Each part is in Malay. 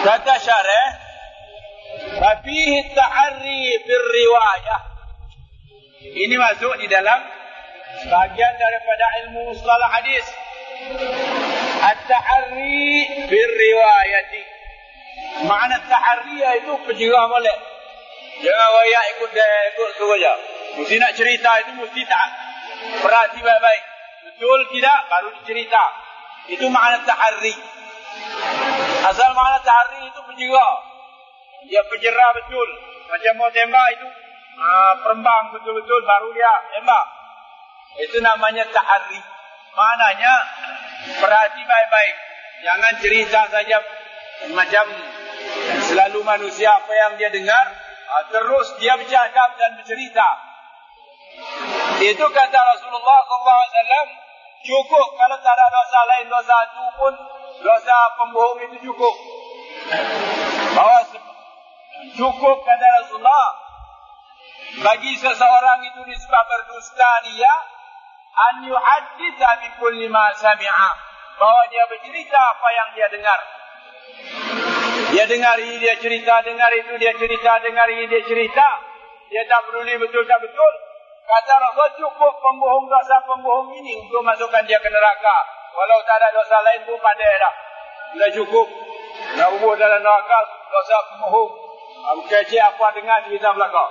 Kata syarah, fafihi at-taharri fil riwayah. Ini masuk di dalam bagian daripada ilmu mustalah hadis. At-taharri fil riwayati. Makna at-taharri itu penjerah molek. Jangan wayak ikut suruh je. Mesti nak cerita itu mesti tak perhati baik-baik. Betul tidak baru dicerita. Itu makna taharri. Asal makna taharri itu penjerah. Dia penjerah betul. Macam mau tembak itu perembang betul-betul baru dia tembak. Itu namanya taharri. Maknanya perhati baik-baik. Jangan cerita saja macam selalu manusia apa yang dia dengar terus dia bercakap dan bercerita. Itu kata Rasulullah SAW, cukup kalau tak ada dosa lain, dosa itu pun dosa pembohong itu cukup. Bahawa cukup kata Rasulullah bagi seseorang itu disebab berdusta dia an yuhadditha bi kulli ma sami'a, bahwa dia bercerita apa yang dia dengar. Dia dengar ini, dia cerita, dengar itu, dia cerita, dengar ini, dia cerita. Dia tak peduli betul tak betul. Kata Rasul, cukup pembohong dosa pembohong ini untuk masukkan dia ke neraka. Walau tak ada dosa lain pun pandai dah. Sudah cukup. Nak ubur dalam neraka, dosa pembohong. Kecil apa dengar cerita belakang.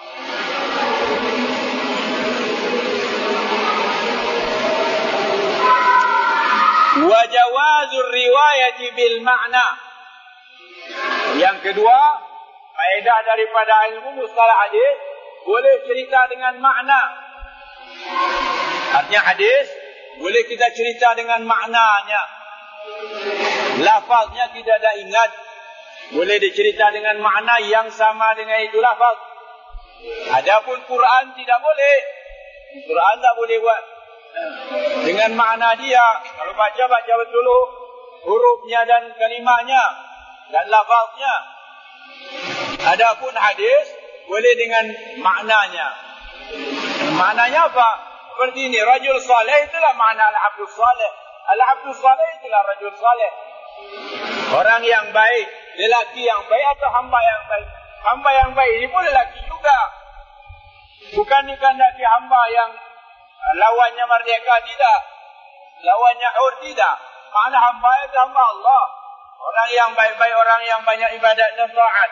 Wa jawazur riwayati bil ma'na. Yang kedua, faedah daripada ilmu mustalah hadis, boleh cerita dengan makna. Artinya hadis boleh kita cerita dengan maknanya. Lafaznya tidak ada ingat, boleh dicerita dengan makna yang sama dengan itu lafaz. Adapun Quran tidak boleh. Quran tak boleh buat dengan makna dia. Kalau baca betul hurufnya dan kalimahnya dan lafaznya. Adapun hadis boleh dengan maknanya. Maknanya apa? Seperti ini, rajul saleh itulah makna al-abdus saleh. Al-abdus saleh itulah rajul saleh. Orang yang baik, lelaki yang baik atau hamba yang baik. Hamba yang baik ini pun lelaki juga. Bukan dikehendaki hamba yang lawannya merdeka, tidak. Lawannya hur, tidak. Makna hamba itu hamba Allah. Orang yang baik-baik, orang yang banyak ibadat dan taat.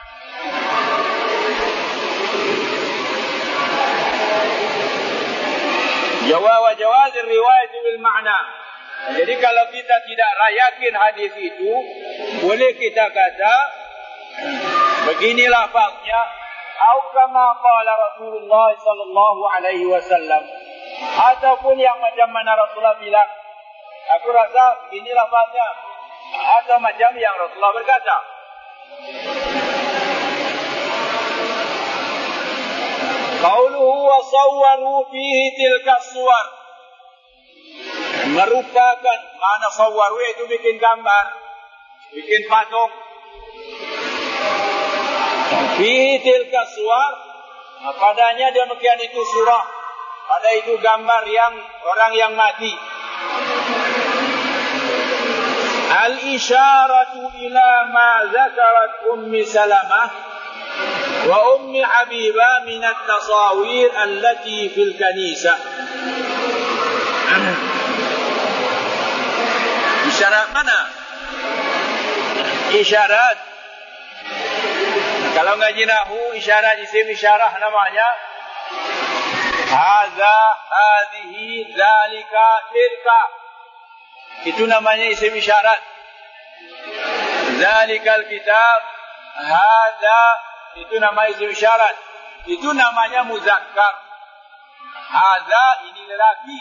Jawaz riwayat bil makna. Jadi kalau kita tidak yakin hadis itu, boleh kita kata begini lafaznya, atau kama qala Rasulullah sallallahu alaihi wasallam, ataupun yang macam mana Rasulullah bilang. Aku rasa begini lafaznya, atau macam yang Rasulullah berkata. Qauluhu wa sawwaru fihi tilka suwar, merupakan makna sawwaru itu bikin gambar, bikin patung. Fihi tilka suwar, padanya demikian itu surah, pada itu gambar yang orang yang mati. Al-isyaratu ila ma zakarat ummi Salamah wa ummi Habibah min at-tasawir allati fil kanisa. Isyarat mana? Isyarat. Kalau ngaji nahwu, isyarat isim isyarah namanya. Hadza, hadhihi, dzalika, tilka. Itu namanya isim isyarat. Zalikal kitab, hadza, itu nama isim isyarat. Itu namanya muzakkar. Hadza, ini lelaki.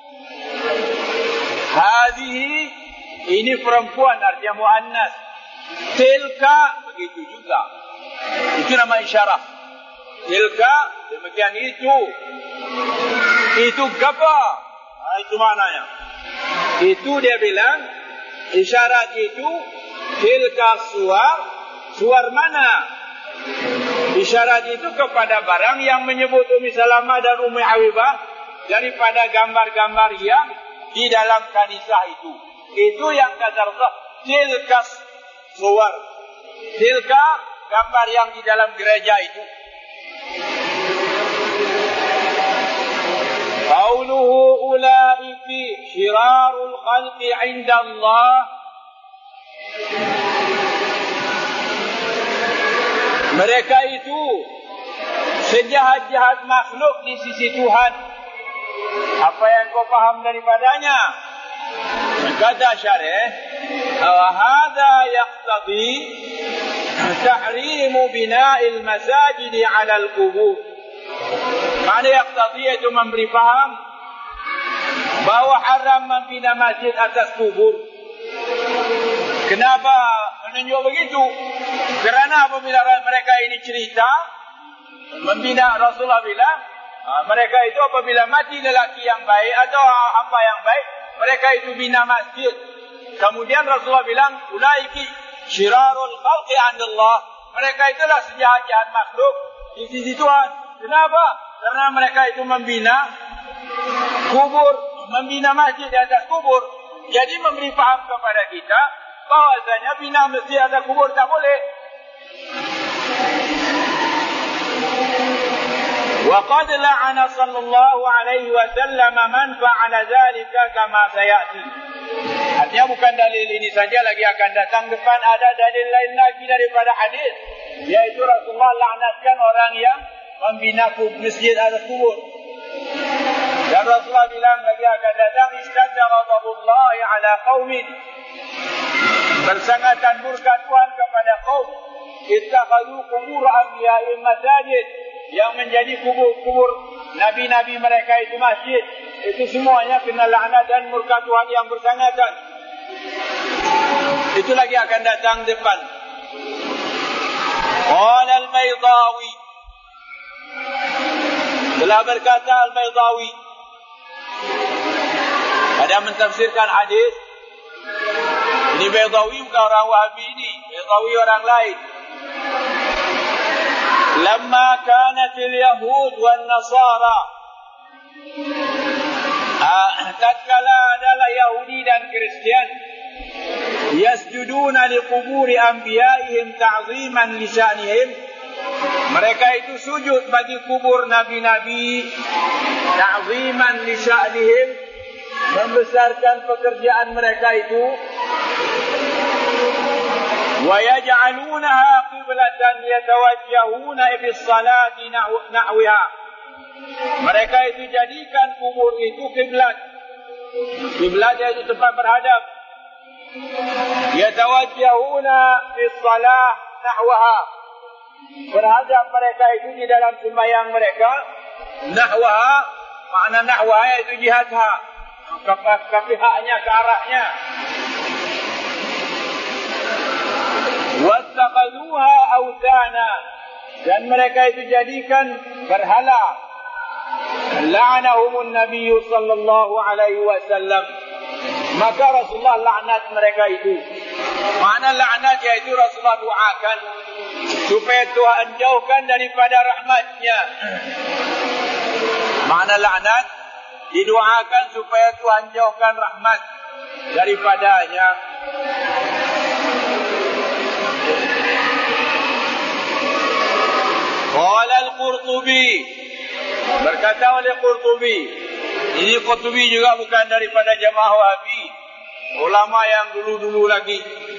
Hadhihi, ini perempuan, artinya muannas. Tilka, begitu juga. Itu nama isyarat. Tilka, demikian itu. Itu gapa? Itu maknanya. Itu dia bilang, isyarat itu, tilka suar, suar mana? Isyarat itu kepada barang yang menyebut Ummi Salamah dan Ummi Habibah daripada gambar-gambar yang di dalam kanisah itu. Itu yang kata Rasulullah, tilka suwar. Tilka gambar yang di dalam gereja itu. Qauluhu ulaiki syirarul khalqi 'inda Allah. Mereka itu sejahat-jahat makhluk di sisi Tuhan. Apa yang kau faham daripadanya? Kata syarih, hadha yaqtadi tahrimu bina'il masajid 'ala al-qubur. Makna yaqtadi itu memberi faham bahawa haram membina masjid atas kubur. Kenapa menunjuk begitu? Kerana apabila mereka ini cerita membina, Rasulullah bilang mereka itu apabila mati lelaki yang baik atau hamba yang baik, mereka itu bina masjid. Kemudian Rasulullah bilang ulaiki syirarul khalqi 'indallah. Mereka itulah sejahat-jahat makhluk di sisi Tuhan. Kenapa? Karena mereka itu membina kubur, membina masjid di atas kubur. Jadi memberi faham kepada kita bahwasanya bina masjid di atas kubur tak boleh. وقد لعن صلى الله عليه وسلم من فعل ذلك كما سيأتي. Artinya bukan dalil ini saja, lagi akan datang depan ada dalil lain lagi daripada hadis, yaitu Rasulullah laknatkan orang yang membina masjid atas kubur. Dan Rasulullah bilang lagi akan datang, istadda ghadabullah ala qaumin, bersangatan murka Tuhan kepada kaum ittakhadhu qubur anbiya'ihim masajid, yang menjadi kubur-kubur nabi-nabi mereka itu masjid. Itu semuanya kena laknat dan murka Tuhan yang bersangatan. Itu lagi akan datang depan. Qala al-Baydawi, telah berkata al-Baydawi, ada mentafsirkan hadis. Ini Baydawi bukan orang Wahabi ini, Baydawi orang lain. Lamma kanat al-Yahud wal-Nasara, tatkala adalah Yahudi dan Kristian, yasjuduna liquburi anbiya'ihim ta'ziman li sya'nihim, mereka itu sujud bagi kubur nabi-nabi ta'ziman li sya'nihim, membesarkan pekerjaan mereka itu. Wa yaj'alunaha qiblatan yatawajjahuna bis salati nahwiha, mereka itu jadikan kubur itu kiblat. Kiblat itu tempat berhadap. Yatawajjahuna bis salah nahwaha, berhadap mereka itu di dalam sembahyang mereka. Nahwaha, makna nahwaha itu jihadha, ke pihaknya, ke arahnya. Wattaqaluha awthana, dan mereka itu jadikan berhala. La'anahumun Nabi sallallahu alaihi wasallam, maka Rasulullah laknat mereka itu. Makna laknat yaitu Rasulullah doakan supaya Tuhan jauhkan daripada rahmatnya. Makna laknat didoakan supaya Tuhan jauhkan rahmat daripadanya. Qala al-Qurtubi, berkata oleh Qurtubi, ini Qurtubi juga bukan daripada jamaah Wahabi, ulama yang dulu-dulu lagi.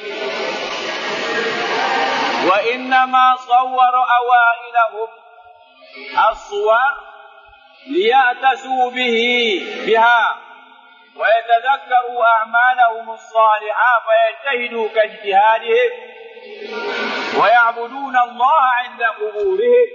Wa inna ma sawwara awailahum as-suwar liya'tasu biha wa yatadhakkaru a'malahum as-salihah fa yajtahidu kajtihadihim wa ya'buduna Allah 'inda quburihim.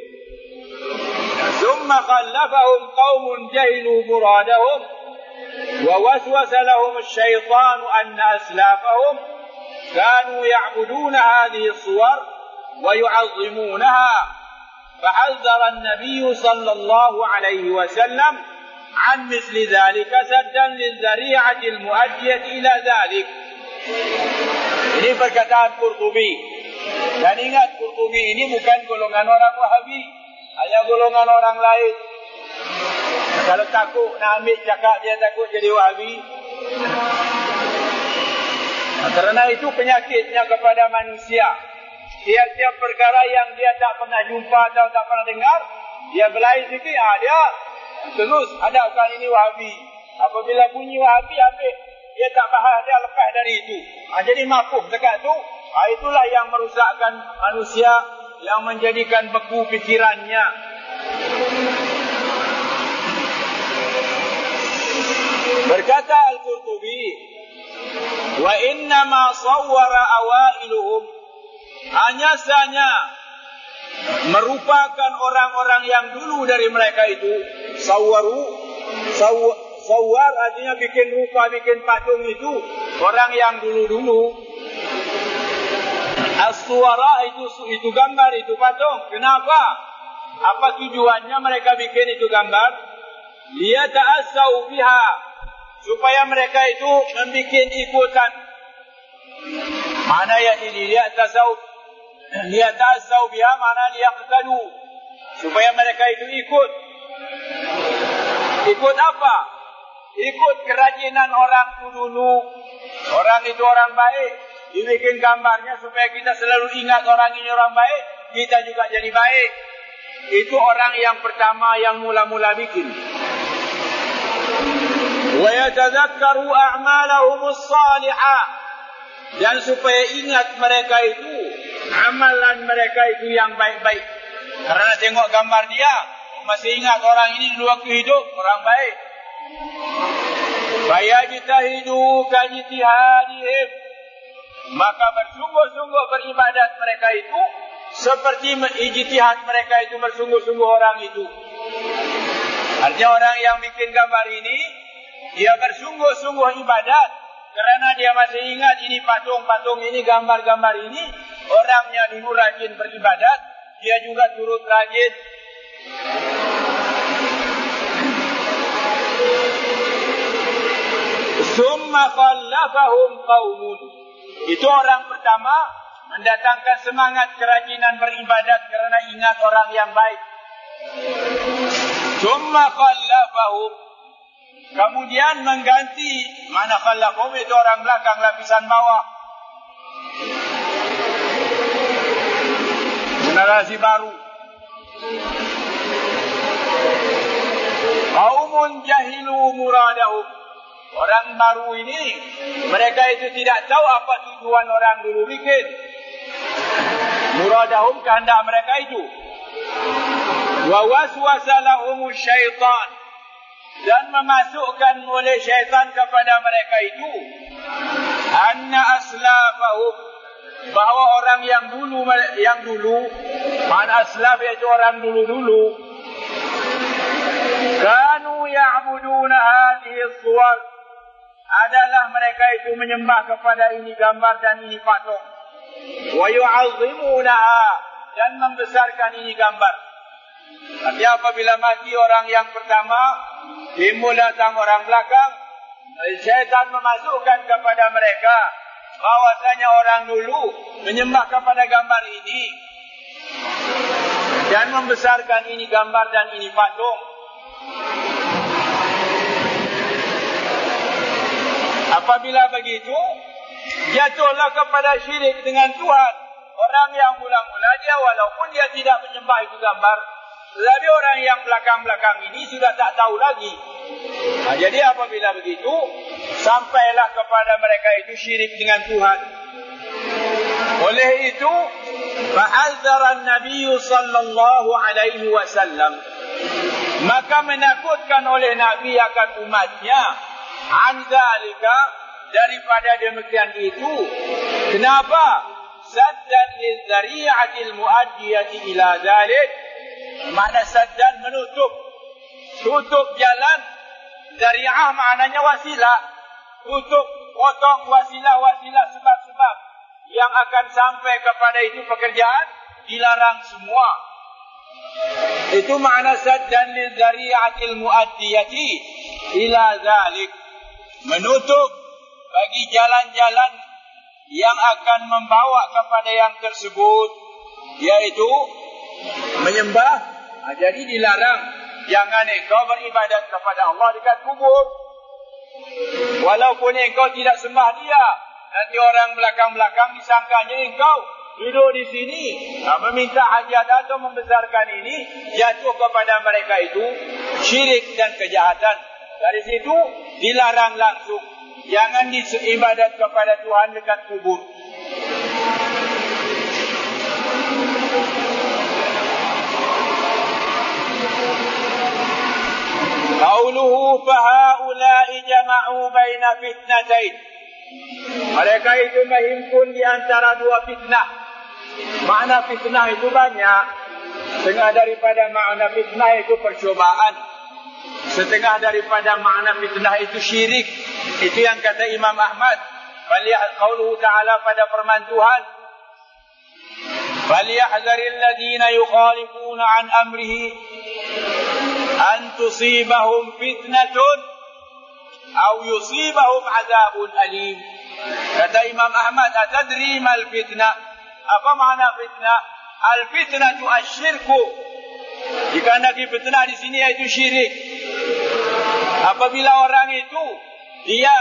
ثم خلفهم قوم جهلوا مرادهم ووسوس لهم الشيطان أن أسلافهم كانوا يعبدون هذه الصور ويعظمونها، فحذر النبي صلى الله عليه وسلم عن مثل ذلك سدا للذريعة المؤدية إلى ذلك. Ini perkataan Qurtubi. Dan ingat, Qurtubi ini bukan golongan orang Wahabi, hanya golongan orang lain. Kalau takut nak ambil cakap dia takut jadi Wahabi. Kerana itu penyakitnya kepada manusia. Tiap-tiap perkara yang dia tak pernah jumpa atau tak pernah dengar, dia berlari sikit, dia terus hadapkan ini Wahabi. Apabila bunyi Wahabi habis, dia tak bahas, dia lepas dari itu. Jadi mafhum dekat tu, itulah yang merusakkan manusia, yang menjadikan beku fikirannya. Berkata Al-Qurtubi, wa innama sawwara awailuhum, hanya saja merupakan orang-orang yang dulu dari mereka itu. Sawwar artinya bikin rupa, bikin patung itu orang yang dulu-dulu. As-suwara itu gambar, itu patung. Kenapa? Apa tujuannya mereka bikin itu gambar? Liyata'assau biha, supaya mereka itu membuat ikutan. Mana yang liyata'assau biha, mana liyaqtadu, supaya mereka itu ikut. Ikut apa? Ikut kerajinan orang dulu. Orang itu orang baik, dibikin gambarnya supaya kita selalu ingat orang ini orang baik, kita juga jadi baik. Itu orang yang pertama yang mula-mula bikin. Wa yatadhakkaru a'malahum as-salihah, dan supaya ingat mereka itu amalan mereka itu yang baik-baik. Karena tengok gambar dia, masih ingat orang ini dulu waktu hidup orang baik. Fayajtahidu kajtihadihim, maka bersungguh-sungguh beribadat mereka itu seperti ijtihad mereka itu bersungguh-sungguh orang itu. Artinya orang yang bikin gambar ini, dia bersungguh-sungguh ibadat kerana dia masih ingat ini patung-patung ini, gambar-gambar ini. Orangnya dulu rajin beribadat, dia juga turut rajin. Summa khallafahum qaumun, itu orang pertama mendatangkan semangat kerajinan beribadat kerana ingat orang yang baik. Summa khallafahum, kemudian mengganti. Mana khallafahum itu orang belakang, lapisan bawah, generasi baru. Qaumun jahilu muradahum, orang baru ini mereka itu tidak tahu apa tujuan orang dulu bikin. Muradahum, kehendak mereka itu. Wa waswasa lahum syaitan, dan memasukkan oleh syaitan kepada mereka itu anna aslafahum, bahawa orang yang dulu mana aslaf itu orang dulu kanu ya'buduna hadhihi as-suwar, adalah mereka itu menyembah kepada ini gambar dan ini patung. Wa yu'azzimunaha, dan membesarkan ini gambar. Artinya apabila mati orang yang pertama, timbul datang orang belakang, syaitan memasukkan kepada mereka bahwasanya orang dulu menyembah kepada gambar ini dan membesarkan ini gambar dan ini patung. Apabila begitu, jatuhlah kepada syirik dengan Tuhan. Orang yang mula-mula dia walaupun dia tidak menyembah itu gambar, tetapi orang yang belakang-belakang ini sudah tak tahu lagi. Jadi apabila begitu, sampailah kepada mereka itu syirik dengan Tuhan. Oleh itu, fa'adzara Nabi sallallahu alaihi wasallam, maka menakutkan oleh Nabi akan umatnya, an zalika, daripada demikian itu. Kenapa? Saddan lizari'atil muaddiyati ila zalik. Makna saddan menutup, tutup jalan. Zari'ah maknanya wasilah, tutup, potong wasilah-wasilah, sebab-sebab yang akan sampai kepada itu pekerjaan, dilarang semua. Itu makna saddan lizari'atil muaddiyati ila zalik, menutup bagi jalan-jalan yang akan membawa kepada yang tersebut, yaitu menyembah. Jadi dilarang, jangan engkau beribadat kepada Allah dekat kubur. Walaupun engkau tidak sembah dia, nanti orang belakang-belakang disangkanya engkau duduk di sini meminta hajat atau membesarkan ini, jatuh kepada mereka itu syirik dan kejahatan. Dari situ dilarang langsung, jangan ibadat kepada Tuhan dekat kubur. Qauluhu fahaula'i jama'u baina fitnatain. Mereka itu menghimpun di antara dua fitnah. Makna fitnah itu banyak. Setengah daripada makna fitnah itu percobaan. Setengah daripada makna fitnah itu syirik. Itu yang kata Imam Ahmad. Falihat qauluhu ta'ala pada firman Tuhan. Falyahdharil ladzina yukhalifuna an amrihi an tusibahum fitnatun aw yusibahum azabun alim. Kata Imam Ahmad, atadri mal fitnah? Apa makna fitnah? Al fitnatu asyirku. Jika nak fitnah di sini iaitu syirik. Apabila orang itu dia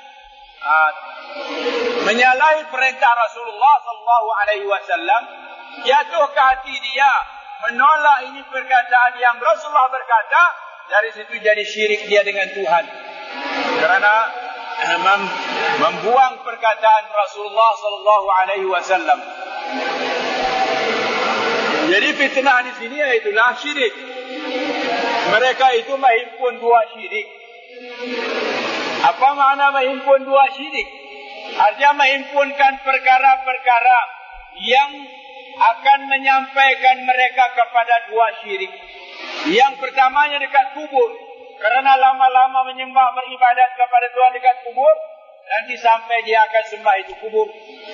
menyalahi perintah Rasulullah sallallahu alaihi wasallam, jatuh ke hati dia menolak ini perkataan yang Rasulullah berkata, dari situ jadi syirik dia dengan Tuhan. Kerana membuang perkataan Rasulullah sallallahu alaihi wasallam. Jadi fitnah di sini iaitulah syirik. Mereka itu menghimpun dua syirik. Apa makna menghimpun dua syirik? Artinya menghimpunkan perkara-perkara yang akan menyampaikan mereka kepada dua syirik. Yang pertamanya dekat kubur. Kerana lama-lama menyembah beribadat kepada Tuhan dekat kubur, nanti sampai dia akan sembah itu kubur.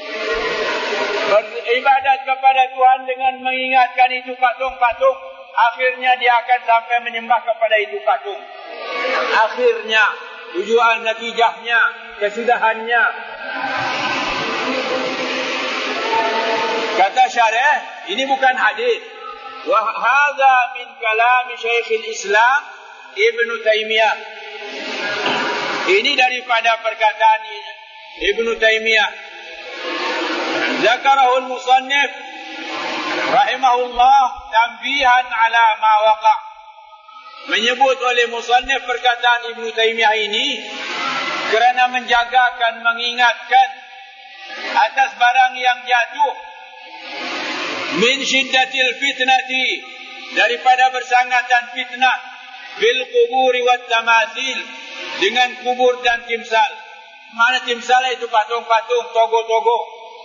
Beribadat kepada Tuhan dengan mengingatkan itu patung-patung, akhirnya dia akan sampai menyembah kepada itu patung. Akhirnya, tujuan natijahnya, kesudahannya. Kata syarih, ini bukan hadis. Wa hadza min kalam Syekhul Islam Ibn Taimiyah. Ini daripada perkataan Ibn Taimiyah. Zakarahul musannif rahimahullah tanbihan ala ma waqa'. Menyebut oleh musannif perkataan Ibn Taimiyah ini kerana menjagakan, mengingatkan atas barang yang jatuh min syiddatil fitnati, daripada bersangatan fitnah bil kuburi wat tamasil, dengan kubur dan timsal. Mana timsal itu patung-patung, togo-togo.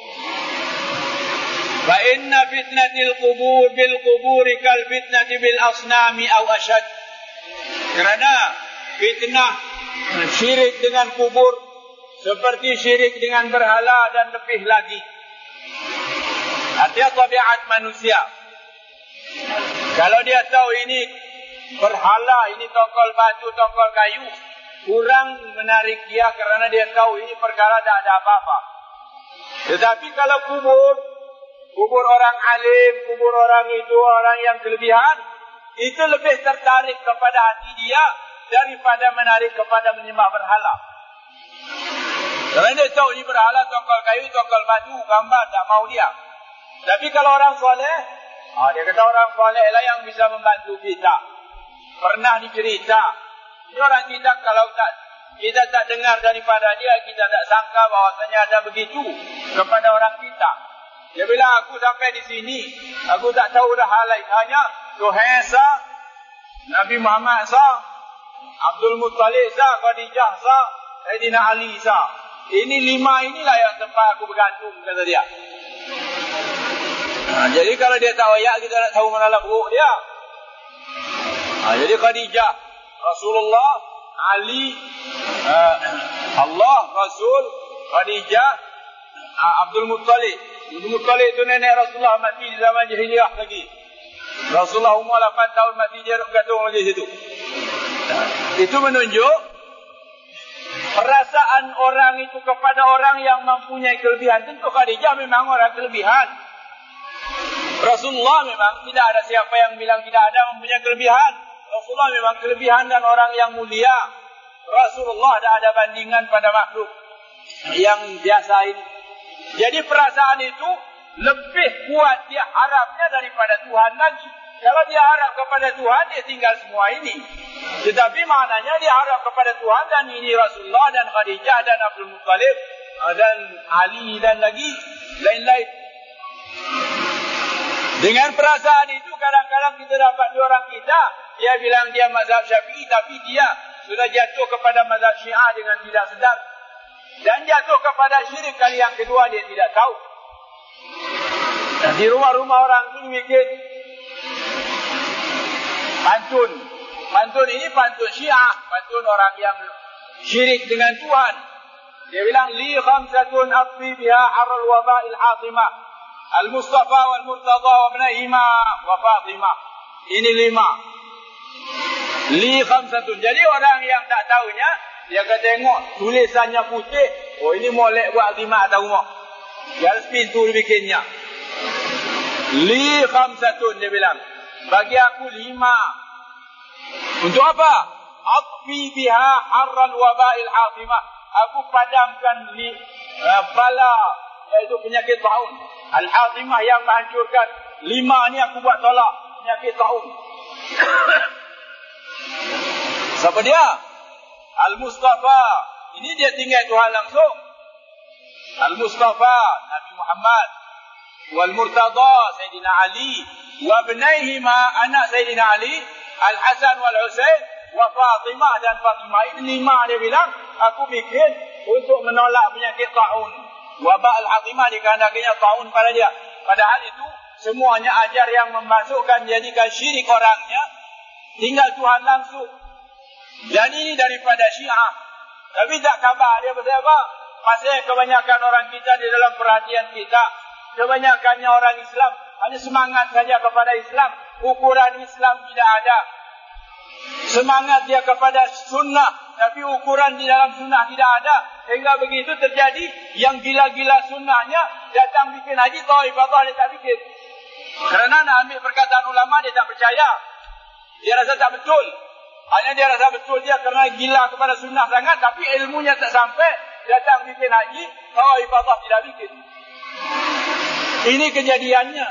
Fa inna fitnatil kubur bil kuburi kal fitnati bil asnami aw ashad. Kerana fitnah syirik dengan kubur seperti syirik dengan berhala dan lebih lagi. Artinya tabiat manusia. Kalau dia tahu ini berhala, ini tongkol batu, tongkol kayu, kurang menarik dia kerana dia tahu ini perkara tak ada apa-apa. Tetapi kalau kubur orang alim, kubur orang itu, orang yang kelebihan, itu lebih tertarik kepada hati dia daripada menarik kepada menyembah berhala. Kerana dia tahu ini berhala, tongkol kayu, tongkol batu, gambar, tak mau dia. Tapi kalau orang soleh, dia kata orang soleh lah yang bisa membantu kita. Pernah dicerita, ini orang kita kalau kita tak dengar daripada dia, kita tak sangka bahawasanya ada begitu kepada orang kita. Dia bilang, aku sampai di sini, aku tak tahu dah hal lain. Hanya Tuhan sah, Nabi Muhammad sah, Abdul Muttalib sah, Khadijah sah, Sayyidina Ali sah. Ini 5 inilah yang tempat aku bergantung, kata dia. Jadi kalau dia tak wayak, kita tak tahu mana lah buruk dia. Jadi Khadijah, Rasulullah, Ali, Allah, Rasul, Khadijah, Abdul Muttalib. Abdul Muttalib itu nenek Rasulullah mati di zaman jahiliyah lagi. Rasulullah umur 8 tahun mati, dia gantung lagi situ. Itu menunjuk perasaan orang itu kepada orang yang mempunyai kelebihan. Tentu Khadijah memang orang kelebihan. Rasulullah memang tidak ada siapa yang bilang tidak ada mempunyai kelebihan. Rasulullah memang kelebihan dan orang yang mulia. Rasulullah tidak ada bandingan pada makhluk. yang biasa ini. Jadi perasaan itu lebih kuat dia harapnya daripada Tuhan lagi. Kalau dia harap kepada Tuhan, dia tinggal semua ini. Tetapi maknanya dia harap kepada Tuhan, dan ini Rasulullah dan Khadijah dan Abdul Muttalib dan Ali dan lagi lain-lain. Dengan perasaan itu kadang-kadang kita dapat dua orang kita, dia bilang dia mazhab Syafi'i, tapi dia sudah jatuh kepada mazhab Syiah dengan tidak sedar. Dan jatuh kepada syirik kali yang kedua, dia tidak tahu. Di rumah-rumah orang itu bikin pantun. Pantun ini pantun Syiah, pantun orang yang syirik dengan Tuhan. Dia bilang, li khamsatun atfi biha harral waba'il hatimah, al-Mustafa wal Murtada wa ibnahima wa Fatimah. Ini 5. Li khamsatun. Jadi orang yang tak tahunya, dia akan tengok tulisannya putih, oh ini molek buat khidmat atas rumah. Dia harus pintu dibikinnya. Li khamsatun, dia bilang, bagi aku 5. Untuk apa? Atfi biha harral waba'il hatimah. Aku padamkan bala, iaitu penyakit taun. Al-hatimah yang menghancurkan. 5 ni aku buat tolak penyakit taun. Siapa dia? Al-Mustafa. Ini dia tinggal Tuhan langsung. Al-Mustafa, Nabi Muhammad. Wal-Murtada, Sayyidina Ali. Wa ibnaihima, anak Sayyidina Ali. Al-Hasan wal-Husain. Wa Fatimah, dan Fatimah. Ini 5 dia bilang, aku bikin untuk menolak penyakit ta'un. Wabak al-hatimah dikarenakannya ta'un pada dia. Padahal itu semuanya ajar yang memasukkan, jadikan syirik orangnya. Tinggal Tuhan langsung. Dan ini daripada Syiah. Tapi tak khabar dia pasal apa? Pasal kebanyakan orang kita di dalam perhatian kita, kebanyakannya orang Islam hanya semangat saja kepada Islam. Ukuran Islam tidak ada. Semangat dia kepada sunnah, tapi ukuran di dalam sunnah tidak ada. Sehingga begitu terjadi, yang gila-gila sunnahnya datang bikin haji, Ta'ifatah dia tak bikin. Kerana nak ambil perkataan ulama, dia tak percaya. Dia rasa tak betul. Hanya dia rasa betul dia kerana gila kepada sunnah sangat, tapi ilmunya tak sampai, datang bikin haji, Ta'ifatah tidak bikin. Ini kejadiannya.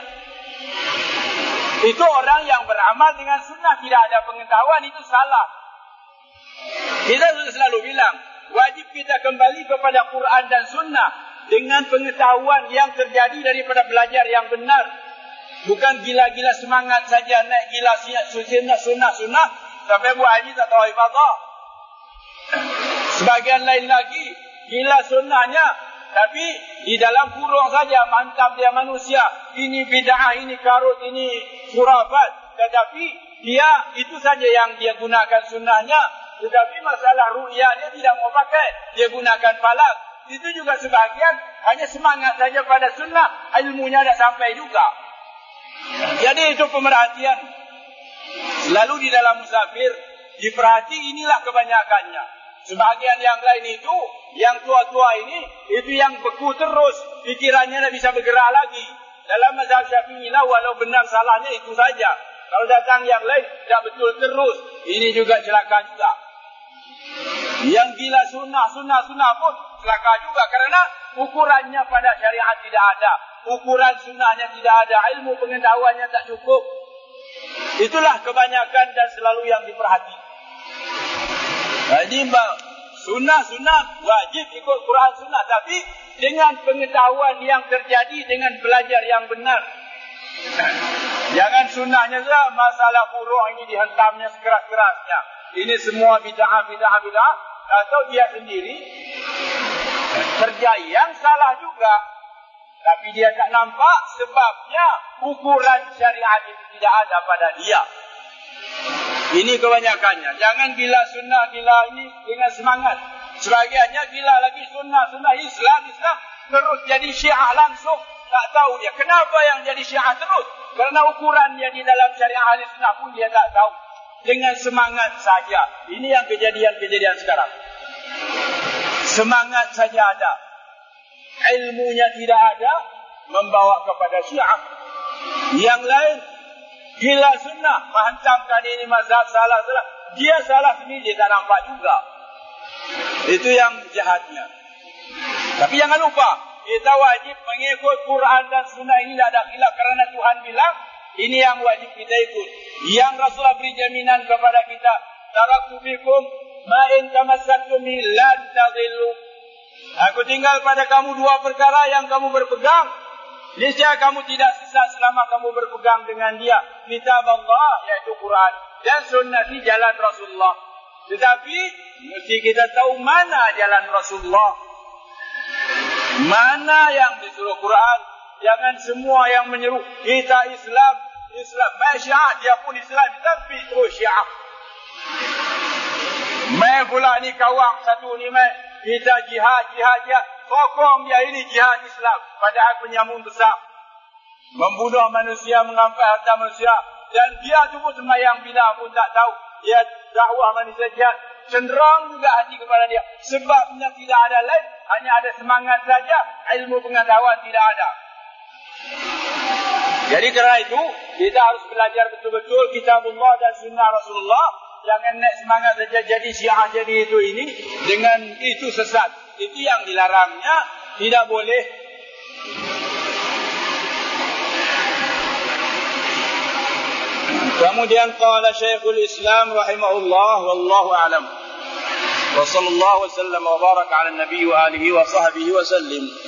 Itu orang yang beramal dengan sunnah, tidak ada pengetahuan, itu salah. Kita selalu bilang, wajib kita kembali kepada Quran dan sunnah dengan pengetahuan yang terjadi daripada belajar yang benar. Bukan gila-gila semangat saja, naik gila sunnah sampai buat haji tak tahu ibadah. Sebagian lain lagi, gila sunnahnya, tapi di dalam kurung saja, mantap dia manusia. Ini bid'ah, ini karut, ini khurafat. Tetapi dia itu saja yang dia gunakan sunnahnya. Tetapi masalah ru'yah dia tidak mau pakai. Dia gunakan falak. Itu juga sebahagian hanya semangat saja pada sunnah. Ilmunya tak sampai juga. Jadi itu pemerhatian. Selalu di dalam musafir, diperhati, inilah kebanyakannya. Sebahagian yang lain itu, yang tua-tua ini, itu yang beku terus. Pikirannya tak bisa bergerak lagi. Dalam mazhab Syafi'i lah, walau benar salahnya itu saja. Kalau datang yang lain, tak betul terus. Ini juga celaka juga. Yang gila sunnah pun celaka juga. Kerana ukurannya pada syariat tidak ada. Ukuran sunnahnya tidak ada. Ilmu pengetahuannya tak cukup. Itulah kebanyakan dan selalu yang diperhati. Jadi sunnah wajib ikut Quran sunnah, tapi dengan pengetahuan yang terjadi dengan belajar yang benar. Jangan sunnahnya saja masalah furu' ini dihentamnya sekeras-kerasnya. Ini semua bid'ah. Atau dia sendiri kerja yang salah juga, tapi dia tak nampak sebabnya ukuran syariat itu tidak ada pada dia. Ini kebanyakannya. Jangan gila sunnah, gila ini dengan semangat. Sebagiannya gila lagi sunnah Islam. Terus jadi Syiah langsung. Tak tahu dia. Kenapa yang jadi Syiah terus? Kerana ukuran dia di dalam syariah ahli sunnah pun dia tak tahu. Dengan semangat saja. Ini yang kejadian sekarang. Semangat saja ada. Ilmunya tidak ada. Membawa kepada Syiah. Yang lain gila sunnah, menghantamkan ini mazhab salah. Dia salah sendiri, dia tak nampak juga. Itu yang jahatnya. Tapi jangan lupa, kita wajib mengikut Quran dan Sunnah ini tidak ada khilaf kerana Tuhan bilang ini yang wajib kita ikut. Yang Rasulullah beri jaminan kepada kita, taraktu bikum ma in tamassaktum lan tadillu. Aku tinggal pada kamu dua perkara yang kamu berpegang, niscaya kamu tidak sesat selama kamu berpegang dengan dia. Kitab Allah, yaitu Quran, dan sunnah di jalan Rasulullah. Tetapi mesti kita tahu mana jalan Rasulullah, mana yang disuruh Quran. Jangan semua yang menyeru kita Islam, baik Syiah dia pun Islam, tapi terus Syiah. Mai pula ni kawang satu ni mai kita jihad. Sokong dia ini jihad Islam. Padahal penyamun besar. Membunuh manusia, mengampai harta manusia. Dan dia tu pun sembahyang bila pun tak tahu. Dia dakwah manusia jihad. Cenderung juga hati kepada dia. Sebabnya tidak ada lain. Hanya ada semangat saja. Ilmu pengetahuan tidak ada. Jadi kerana itu, kita harus belajar betul-betul kitabullah dan sunnah Rasulullah. Jangan naik semangat saja jadi Syiah jadi itu ini. Dengan itu sesat. Itu yang dilarangnya. Tidak boleh. Kemudian qala Syekhul Islam rahimahullah wallahu a'lam. Wa sallallahu wa sallam wa baraka ala nabi wa alihi wa sahbihi wa sallim.